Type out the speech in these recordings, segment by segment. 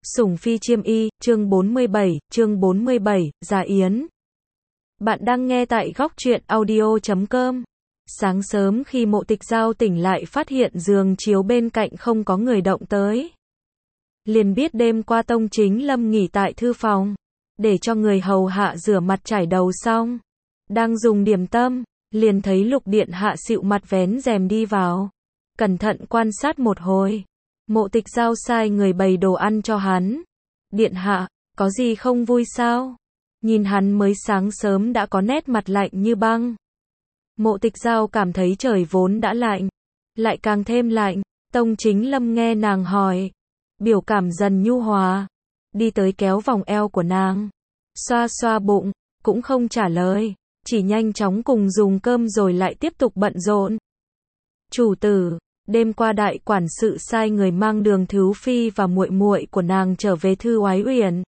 Sủng phi chiêm y, chương 47, Già Yến. Bạn đang nghe tại góc truyện audio.com. Sáng sớm khi Mộ Tịch Giao tỉnh lại phát hiện giường chiếu bên cạnh không có người động tới. Liền biết đêm qua Tông Chính Lâm nghỉ tại thư phòng, để cho người hầu hạ rửa mặt trải đầu xong. Đang dùng điểm tâm, liền thấy Lục Điện Hạ xịu mặt vén rèm đi vào. Cẩn thận quan sát một hồi. Mộ Tịch Giao sai người bày đồ ăn cho hắn. Điện hạ, có gì không vui sao? Nhìn hắn mới sáng sớm đã có nét mặt lạnh như băng. Mộ Tịch Giao cảm thấy trời vốn đã lạnh, lại càng thêm lạnh. Tông Chính Lâm nghe nàng hỏi, biểu cảm dần nhu hòa, đi tới kéo vòng eo của nàng, xoa xoa bụng, cũng không trả lời, chỉ nhanh chóng cùng dùng cơm rồi lại tiếp tục bận rộn. Chủ tử, đêm qua đại quản sự sai người mang Đường Thứ Phi và muội muội của nàng trở về Thư Oái Uyển.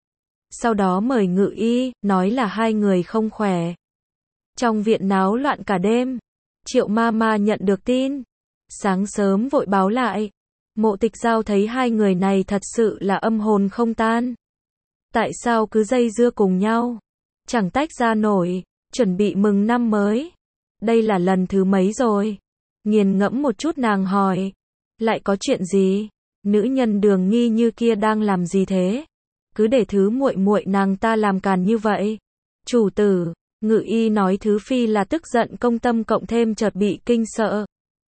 Sau đó mời ngự y, nói là hai người không khỏe. Trong viện náo loạn cả đêm. Triệu ma ma nhận được tin, sáng sớm vội báo lại. Mộ Tịch Giao thấy hai người này thật sự là âm hồn không tan. Tại sao cứ dây dưa cùng nhau? Chẳng tách ra nổi, chuẩn bị mừng năm mới. Đây là lần thứ mấy rồi? Nghiền ngẫm một chút nàng hỏi, lại có chuyện gì? Nữ nhân Đường Nghi Như kia đang làm gì thế? Cứ để thứ muội muội nàng ta làm càn như vậy. Chủ tử, ngự y nói Thứ Phi là tức giận công tâm cộng thêm chợt bị kinh sợ.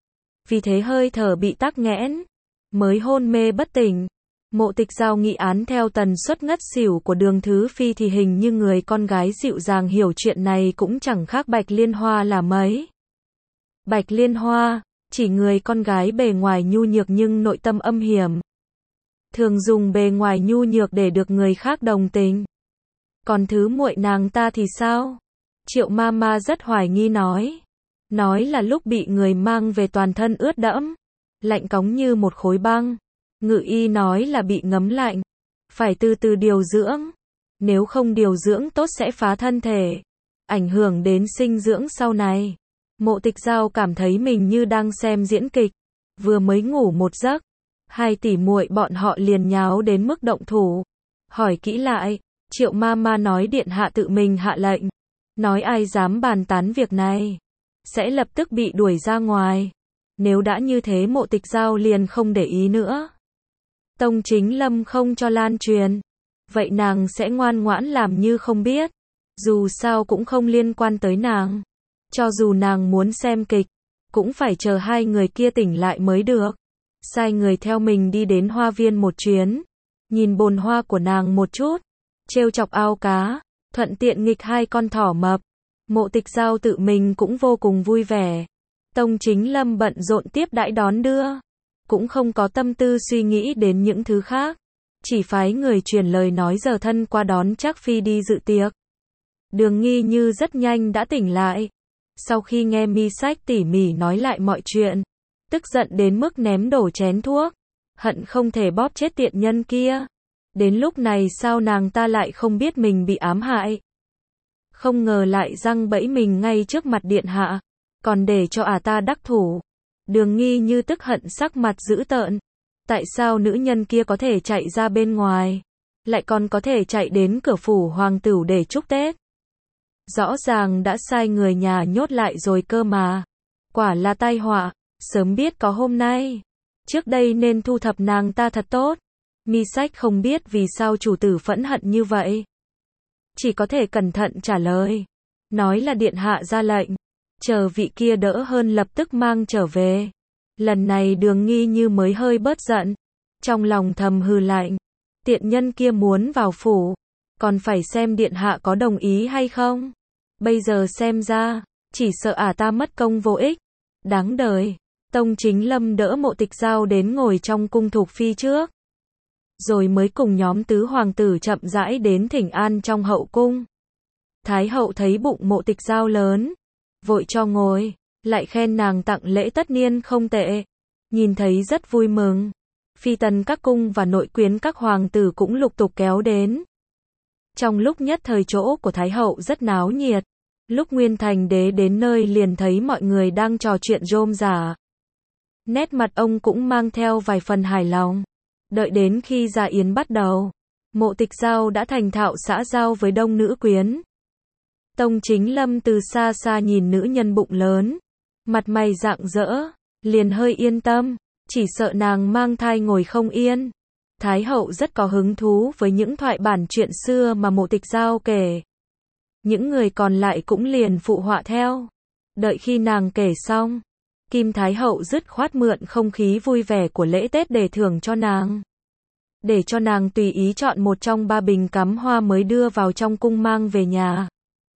Vì thế hơi thở bị tắc nghẽn, mới hôn mê bất tỉnh. Mộ Tịch Giao nghị án theo tần suất ngất xỉu của Đường Thứ Phi thì hình như người con gái dịu dàng hiểu chuyện này cũng chẳng khác Bạch Liên Hoa là mấy. Bạch Liên Hoa, chỉ người con gái bề ngoài nhu nhược nhưng nội tâm âm hiểm. Thường dùng bề ngoài nhu nhược để được người khác đồng tình. Còn thứ muội nàng ta thì sao? Triệu ma ma rất hoài nghi nói. Nói là lúc bị người mang về toàn thân ướt đẫm, lạnh cóng như một khối băng. Ngự y nói là bị ngấm lạnh, phải từ từ điều dưỡng. Nếu không điều dưỡng tốt sẽ phá thân thể, ảnh hưởng đến sinh dưỡng sau này. Mộ Tịch Giao cảm thấy mình như đang xem diễn kịch. Vừa mới ngủ một giấc, hai tỷ muội bọn họ liền nháo đến mức động thủ. Hỏi kỹ lại, Triệu ma ma nói điện hạ tự mình hạ lệnh, nói ai dám bàn tán việc này sẽ lập tức bị đuổi ra ngoài. Nếu đã như thế Mộ Tịch Giao liền không để ý nữa. Tông Chính Lâm không cho lan truyền, vậy nàng sẽ ngoan ngoãn làm như không biết. Dù sao cũng không liên quan tới nàng. Cho dù nàng muốn xem kịch, cũng phải chờ hai người kia tỉnh lại mới được. Sai người theo mình đi đến hoa viên một chuyến, nhìn bồn hoa của nàng một chút, trêu chọc ao cá, thuận tiện nghịch hai con thỏ mập. Mộ Tịch Giao tự mình cũng vô cùng vui vẻ. Tông Chính Lâm bận rộn tiếp đãi đón đưa, cũng không có tâm tư suy nghĩ đến những thứ khác, chỉ phái người truyền lời nói giờ thân qua đón Trác Phi đi dự tiệc. Đường Nghi Như rất nhanh đã tỉnh lại. Sau khi nghe Mi Sách tỉ mỉ nói lại mọi chuyện, tức giận đến mức ném đổ chén thuốc, hận không thể bóp chết tiện nhân kia. Đến lúc này sao nàng ta lại không biết mình bị ám hại? Không ngờ lại giăng bẫy mình ngay trước mặt điện hạ, còn để cho ta đắc thủ. Đường Nghi Như tức hận sắc mặt dữ tợn. Tại sao nữ nhân kia có thể chạy ra bên ngoài, lại còn có thể chạy đến cửa phủ hoàng tửu để chúc Tết? Rõ ràng đã sai người nhà nhốt lại rồi cơ mà. Quả là tai họa, sớm biết có hôm nay. Trước đây nên thu thập nàng ta thật tốt. Mi Sách không biết vì sao chủ tử phẫn hận như vậy. Chỉ có thể cẩn thận trả lời. Nói là điện hạ ra lệnh, chờ vị kia đỡ hơn lập tức mang trở về. Lần này Đường Nghi Như mới hơi bớt giận. Trong lòng thầm hừ lạnh. Tiện nhân kia muốn vào phủ, còn phải xem điện hạ có đồng ý hay không. Bây giờ xem ra, chỉ sợ ta mất công vô ích. Đáng đời. Tông Chính Lâm đỡ Mộ Tịch Giao đến ngồi trong cung Thục Phi trước, rồi mới cùng nhóm tứ hoàng tử chậm rãi đến thỉnh an trong hậu cung. Thái hậu thấy bụng Mộ Tịch Giao lớn, vội cho ngồi, lại khen nàng tặng lễ tất niên không tệ. Nhìn thấy rất vui mừng. Phi tần các cung và nội quyến các hoàng tử cũng lục tục kéo đến. Trong lúc nhất thời chỗ của Thái hậu rất náo nhiệt. Lúc Nguyên Thành đế đến nơi liền thấy mọi người đang trò chuyện rôm rả. Nét mặt ông cũng mang theo vài phần hài lòng. Đợi đến khi dạ yến bắt đầu, Mộ Tịch Giao đã thành thạo xã giao với đông nữ quyến. Tông Chính Lâm từ xa xa nhìn nữ nhân bụng lớn, mặt mày rạng rỡ, liền hơi yên tâm, chỉ sợ nàng mang thai ngồi không yên. Thái hậu rất có hứng thú với những thoại bản chuyện xưa mà Mộ Tịch Giao kể. Những người còn lại cũng liền phụ họa theo. Đợi khi nàng kể xong, Kim Thái hậu dứt khoát mượn không khí vui vẻ của lễ Tết để thưởng cho nàng. Để cho nàng tùy ý chọn một trong 3 bình cắm hoa mới đưa vào trong cung mang về nhà.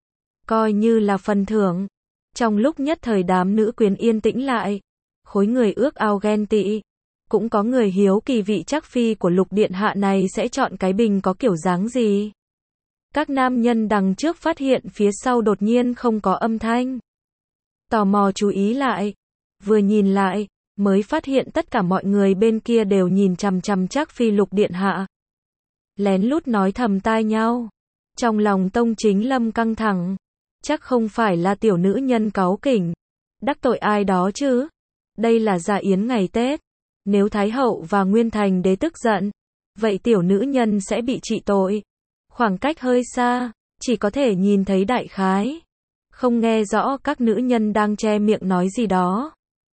Coi như là phần thưởng. Trong lúc nhất thời đám nữ quyến yên tĩnh lại, khối người ước ao ghen tị. Cũng có người hiếu kỳ vị trắc phi của Lục Điện Hạ này sẽ chọn cái bình có kiểu dáng gì. Các nam nhân đằng trước phát hiện phía sau đột nhiên không có âm thanh. Tò mò chú ý lại. Vừa nhìn lại, mới phát hiện tất cả mọi người bên kia đều nhìn chằm chằm trắc phi Lục Điện Hạ. Lén lút nói thầm tai nhau. Trong lòng Tông Chính Lâm căng thẳng. Chắc không phải là tiểu nữ nhân cáu kỉnh. Đắc tội ai đó chứ. Đây là dạ yến ngày Tết. Nếu Thái hậu và Nguyên Thành đế tức giận, vậy tiểu nữ nhân sẽ bị trị tội. Khoảng cách hơi xa, chỉ có thể nhìn thấy đại khái. Không nghe rõ các nữ nhân đang che miệng nói gì đó.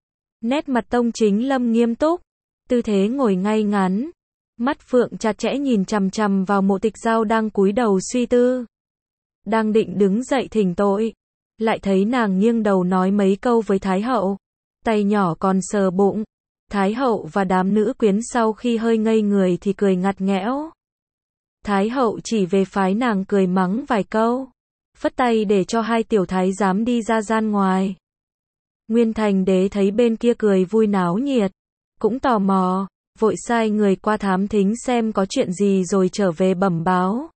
Nét mặt Tông Chính Lâm nghiêm túc, tư thế ngồi ngay ngắn, mắt phượng chặt chẽ nhìn chằm chằm vào Mộ Tịch Giao đang cúi đầu suy tư. Đang định đứng dậy thỉnh tội, lại thấy nàng nghiêng đầu nói mấy câu với Thái hậu, tay nhỏ còn sờ bụng. Thái hậu và đám nữ quyến sau khi hơi ngây người thì cười ngặt nghẽo. Thái hậu chỉ về phái nàng cười mắng vài câu, phất tay để cho 2 tiểu thái giám đi ra gian ngoài. Nguyên Thành đế thấy bên kia cười vui náo nhiệt, cũng tò mò, vội sai người qua thám thính xem có chuyện gì rồi trở về bẩm báo.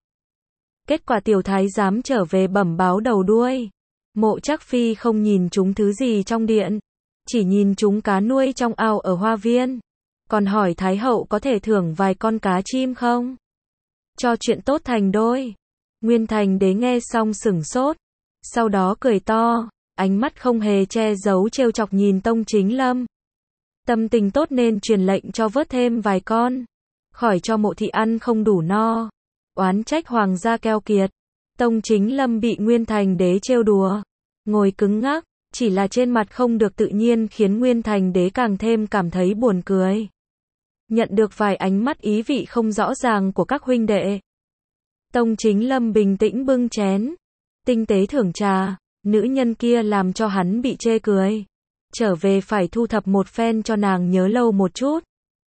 Kết quả tiểu thái giám trở về bẩm báo đầu đuôi. Mộ Trác Phi không nhìn chúng thứ gì trong điện, chỉ nhìn chúng cá nuôi trong ao ở hoa viên. Còn hỏi Thái hậu có thể thưởng vài con cá chim không? Cho chuyện tốt thành đôi. Nguyên Thành đế nghe xong sửng sốt. Sau đó cười to, ánh mắt không hề che giấu trêu chọc nhìn Tông Chính Lâm. Tâm tình tốt nên truyền lệnh cho vớt thêm vài con. Khỏi cho Mộ thị ăn không đủ no. Oán trách hoàng gia keo kiệt. Tông Chính Lâm bị Nguyên Thành đế trêu đùa. Ngồi cứng ngắc. Chỉ là trên mặt không được tự nhiên khiến Nguyên Thành đế càng thêm cảm thấy buồn cười. Nhận được vài ánh mắt ý vị không rõ ràng của các huynh đệ. Tông Chính Lâm bình tĩnh bưng chén. Tinh tế thưởng trà. Nữ nhân kia làm cho hắn bị chê cười. Trở về phải thu thập một phen cho nàng nhớ lâu một chút.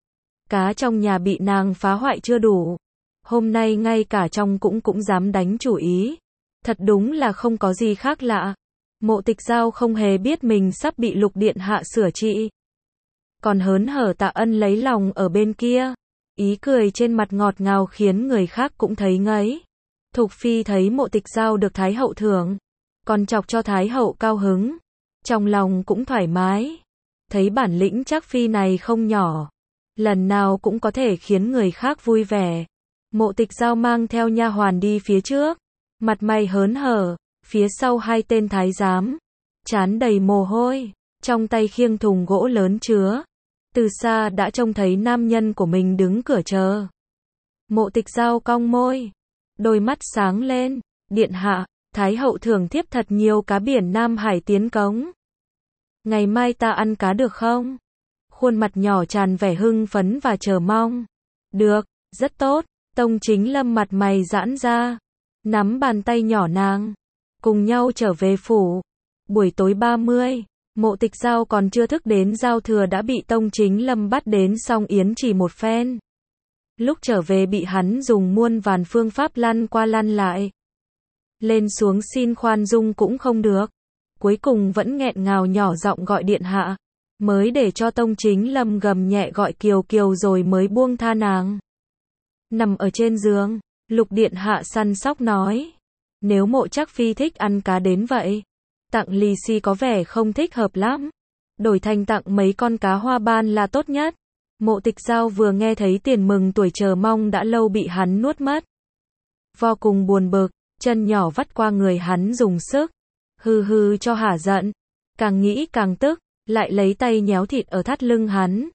Cá trong nhà bị nàng phá hoại chưa đủ. Hôm nay ngay cả trong cũng dám đánh chủ ý. Thật đúng là không có gì khác lạ. Mộ Tịch Giao không hề biết mình sắp bị Lục Điện Hạ sửa trị. Còn hớn hở Tạ Ân lấy lòng ở bên kia. Ý cười trên mặt ngọt ngào khiến người khác cũng thấy ngấy. Thục Phi thấy Mộ Tịch Giao được Thái hậu thưởng, còn chọc cho Thái hậu cao hứng. Trong lòng cũng thoải mái. Thấy bản lĩnh Trác Phi này không nhỏ. Lần nào cũng có thể khiến người khác vui vẻ. Mộ Tịch Giao mang theo nha hoàn đi phía trước. Mặt mày hớn hở. Phía sau 2 tên thái giám, trán đầy mồ hôi, trong tay khiêng thùng gỗ lớn chứa. Từ xa đã trông thấy nam nhân của mình đứng cửa chờ. Mộ Tịch Giao cong môi, đôi mắt sáng lên. Điện hạ, Thái hậu thưởng thiếp thật nhiều cá biển Nam Hải tiến cống. Ngày mai ta ăn cá được không? Khuôn mặt nhỏ tràn vẻ hưng phấn và chờ mong. Được, rất tốt. Tông Chính Lâm mặt mày giãn ra, nắm bàn tay nhỏ nàng. Cùng nhau trở về phủ. Buổi tối 30, Mộ Tịch Giao còn chưa thức đến giao thừa đã bị Tông Chính Lâm bắt đến song yến chỉ một phen. Lúc trở về bị hắn dùng muôn vàn phương pháp lăn qua lăn lại. Lên xuống xin khoan dung cũng không được. Cuối cùng vẫn nghẹn ngào nhỏ giọng gọi điện hạ. Mới để cho Tông Chính Lâm gầm nhẹ gọi Kiều Kiều rồi mới buông tha nàng. Nằm ở trên giường, Lục Điện Hạ săn sóc nói. Nếu Mộ Trác Phi thích ăn cá đến vậy, tặng lì xì có vẻ không thích hợp lắm. Đổi thành tặng mấy con cá hoa ban là tốt nhất. Mộ Tịch Giao vừa nghe thấy tiền mừng tuổi chờ mong đã lâu bị hắn nuốt mất. Vô cùng buồn bực, chân nhỏ vắt qua người hắn dùng sức. Hừ hừ cho hả giận. Càng nghĩ càng tức, lại lấy tay nhéo thịt ở thắt lưng hắn.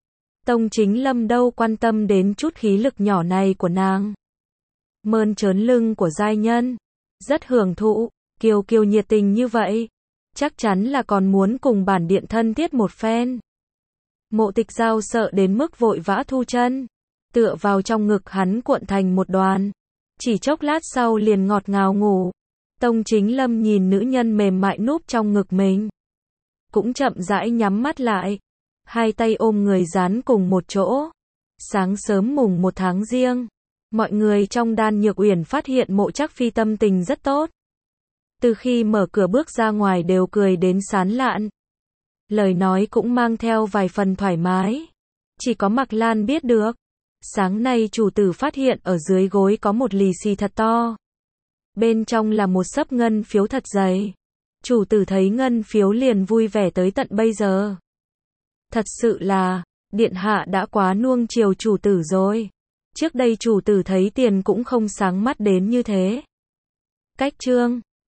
Tông Chính Lâm đâu quan tâm đến chút khí lực nhỏ này của nàng. Mơn trớn lưng của giai nhân. Rất hưởng thụ, Kiều Kiều nhiệt tình như vậy. Chắc chắn là còn muốn cùng bản điện thân thiết một phen. Mộ Tịch Giao sợ đến mức vội vã thu chân. Tựa vào trong ngực hắn cuộn thành một đoàn. Chỉ chốc lát sau liền ngọt ngào ngủ. Tông Chính Lâm nhìn nữ nhân mềm mại núp trong ngực mình. Cũng chậm rãi nhắm mắt lại. Hai tay ôm người dán cùng một chỗ. Sáng sớm mùng 1 tháng Giêng. Mọi người trong Đan Nhược Uyển phát hiện Mộ Trác Phi tâm tình rất tốt. Từ khi mở cửa bước ra ngoài đều cười đến sán lạn. Lời nói cũng mang theo vài phần thoải mái. Chỉ có Mạc Lan biết được. Sáng nay chủ tử phát hiện ở dưới gối có một lì xì thật to. Bên trong là một xấp ngân phiếu thật dày. Chủ tử thấy ngân phiếu liền vui vẻ tới tận bây giờ. Thật sự là, điện hạ đã quá nuông chiều chủ tử rồi. Trước đây chủ tử thấy tiền cũng không sáng mắt đến như thế. Cách chương